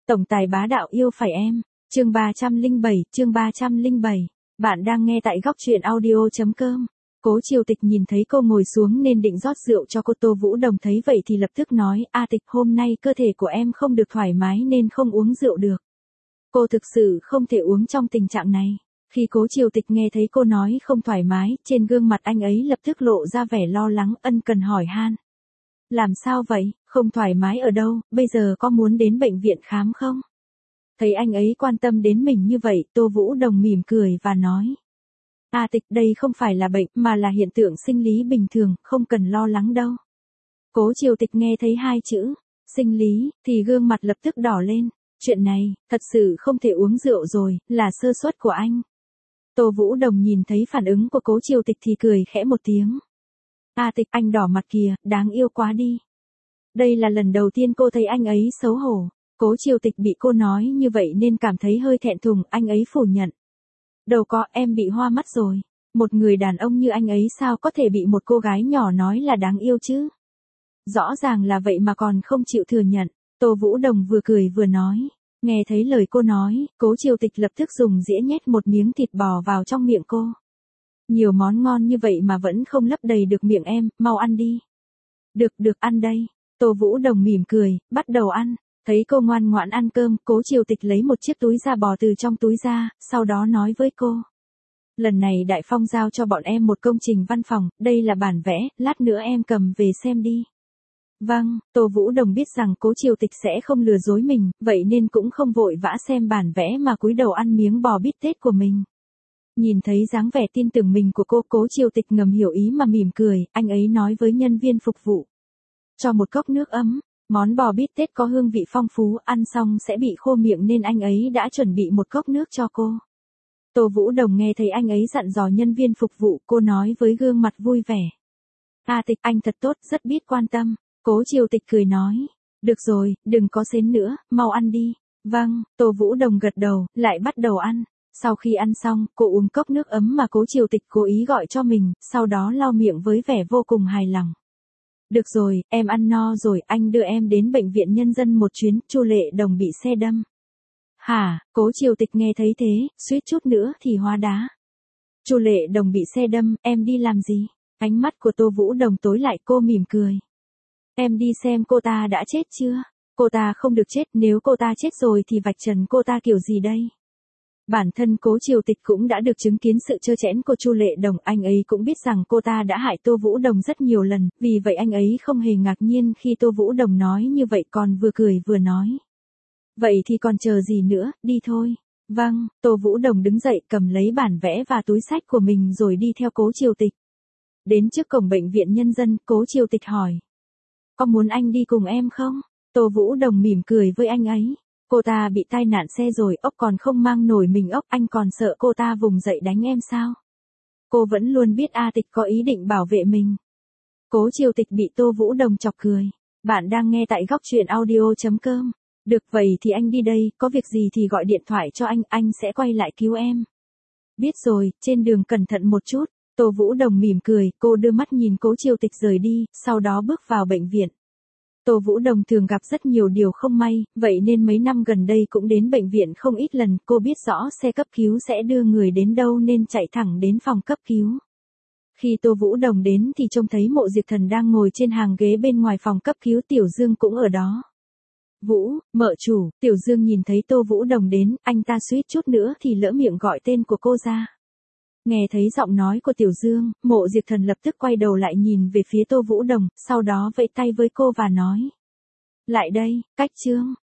Tổng tài bá đạo yêu phải em. Chương 307. Bạn đang nghe tại góc truyện audio.com. Cố Triều Tịch nhìn thấy cô ngồi xuống nên định rót rượu cho cô. Tô Vũ Đồng thấy vậy thì lập tức nói, A Tịch, hôm nay cơ thể của em không được thoải mái nên không uống rượu được. Cô thực sự không thể uống trong tình trạng này. Khi Cố Triều Tịch nghe thấy cô nói không thoải mái, trên gương mặt anh ấy lập tức lộ ra vẻ lo lắng, ân cần hỏi han. Làm sao vậy, không thoải mái ở đâu, bây giờ có muốn đến bệnh viện khám không? Thấy anh ấy quan tâm đến mình như vậy, Tô Vũ Đồng mỉm cười và nói. A Tịch, đây không phải là bệnh mà là hiện tượng sinh lý bình thường, không cần lo lắng đâu. Cố Triều Tịch nghe thấy hai chữ, sinh lý, thì gương mặt lập tức đỏ lên. Chuyện này, thật sự không thể uống rượu rồi, là sơ suất của anh. Tô Vũ Đồng nhìn thấy phản ứng của Cố Triều Tịch thì cười khẽ một tiếng. A Tịch, anh đỏ mặt kìa, đáng yêu quá đi. Đây là lần đầu tiên cô thấy anh ấy xấu hổ. Cố Triều Tịch bị cô nói như vậy nên cảm thấy hơi thẹn thùng, anh ấy phủ nhận. Đâu có, em bị hoa mắt rồi. Một người đàn ông như anh ấy sao có thể bị một cô gái nhỏ nói là đáng yêu chứ? Rõ ràng là vậy mà còn không chịu thừa nhận. Tô Vũ Đồng vừa cười vừa nói. Nghe thấy lời cô nói, Cố Triều Tịch lập tức dùng dĩa nhét một miếng thịt bò vào trong miệng cô. Nhiều món ngon như vậy mà vẫn không lấp đầy được miệng em, mau ăn đi. Được ăn đây. Tô Vũ Đồng mỉm cười, bắt đầu ăn. Thấy cô ngoan ngoãn ăn cơm, Cố Triều Tịch lấy một chiếc túi da bò từ trong túi ra, sau đó nói với cô. Lần này Đại Phong giao cho bọn em một công trình văn phòng, đây là bản vẽ, lát nữa em cầm về xem đi. Vâng, Tô Vũ Đồng biết rằng Cố Triều Tịch sẽ không lừa dối mình, vậy nên cũng không vội vã xem bản vẽ mà cúi đầu ăn miếng bò bít tết của mình. Nhìn thấy dáng vẻ tin tưởng mình của cô, Cố Triều Tịch ngầm hiểu ý mà mỉm cười, anh ấy nói với nhân viên phục vụ. Cho một cốc nước ấm, món bò bít tết có hương vị phong phú, ăn xong sẽ bị khô miệng nên anh ấy đã chuẩn bị một cốc nước cho cô. Tô Vũ Đồng nghe thấy anh ấy dặn dò nhân viên phục vụ, cô nói với gương mặt vui vẻ. A Tịch, anh thật tốt, rất biết quan tâm. Cố Triều Tịch cười nói. Được rồi, đừng có xến nữa, mau ăn đi. Vâng, Tô Vũ Đồng gật đầu, lại bắt đầu ăn. Sau khi ăn xong, cô uống cốc nước ấm mà Cố Triều Tịch cố ý gọi cho mình, sau đó lau miệng với vẻ vô cùng hài lòng. Được rồi, em ăn no rồi, anh đưa em đến bệnh viện nhân dân một chuyến, Chu Lệ Đồng bị xe đâm. Hả? Cố Triều Tịch nghe thấy thế, suýt chút nữa thì hóa đá. Chu Lệ Đồng bị xe đâm, em đi làm gì? Ánh mắt của Tô Vũ Đồng tối lại, cô mỉm cười. Em đi xem cô ta đã chết chưa? Cô ta không được chết, nếu cô ta chết rồi thì vạch trần cô ta kiểu gì đây? Bản thân Cố Triều Tịch cũng đã được chứng kiến sự trơ trẽn của Chu Lệ Đồng, anh ấy cũng biết rằng cô ta đã hại Tô Vũ Đồng rất nhiều lần, vì vậy anh ấy không hề ngạc nhiên khi Tô Vũ Đồng nói như vậy, còn vừa cười vừa nói. Vậy thì còn chờ gì nữa, đi thôi. Vâng, Tô Vũ Đồng đứng dậy cầm lấy bản vẽ và túi xách của mình rồi đi theo Cố Triều Tịch. Đến trước cổng bệnh viện nhân dân, Cố Triều Tịch hỏi. Có muốn anh đi cùng em không? Tô Vũ Đồng mỉm cười với anh ấy. Cô ta bị tai nạn xe rồi, ốc còn không mang nổi mình ốc, anh còn sợ cô ta vùng dậy đánh em sao? Cô vẫn luôn biết A Tịch có ý định bảo vệ mình. Cố Triều Tịch bị Tô Vũ Đồng chọc cười. Bạn đang nghe tại góc truyện audio.com. Được, vậy thì anh đi đây, có việc gì thì gọi điện thoại cho anh sẽ quay lại cứu em. Biết rồi, trên đường cẩn thận một chút. Tô Vũ Đồng mỉm cười, cô đưa mắt nhìn Cố Triều Tịch rời đi, sau đó bước vào bệnh viện. Tô Vũ Đồng thường gặp rất nhiều điều không may, vậy nên mấy năm gần đây cũng đến bệnh viện không ít lần, cô biết rõ xe cấp cứu sẽ đưa người đến đâu nên chạy thẳng đến phòng cấp cứu. Khi Tô Vũ Đồng đến thì trông thấy Mộ Diệp Thần đang ngồi trên hàng ghế bên ngoài phòng cấp cứu, Tiểu Dương cũng ở đó. Vũ, mợ chủ, Tiểu Dương nhìn thấy Tô Vũ Đồng đến, anh ta suýt chút nữa thì lỡ miệng gọi tên của cô ra. Nghe thấy giọng nói của Tiểu Dương, Mộ Diệp Thần lập tức quay đầu lại nhìn về phía Tô Vũ Đồng, sau đó vẫy tay với cô và nói. Lại đây, Cách Trương.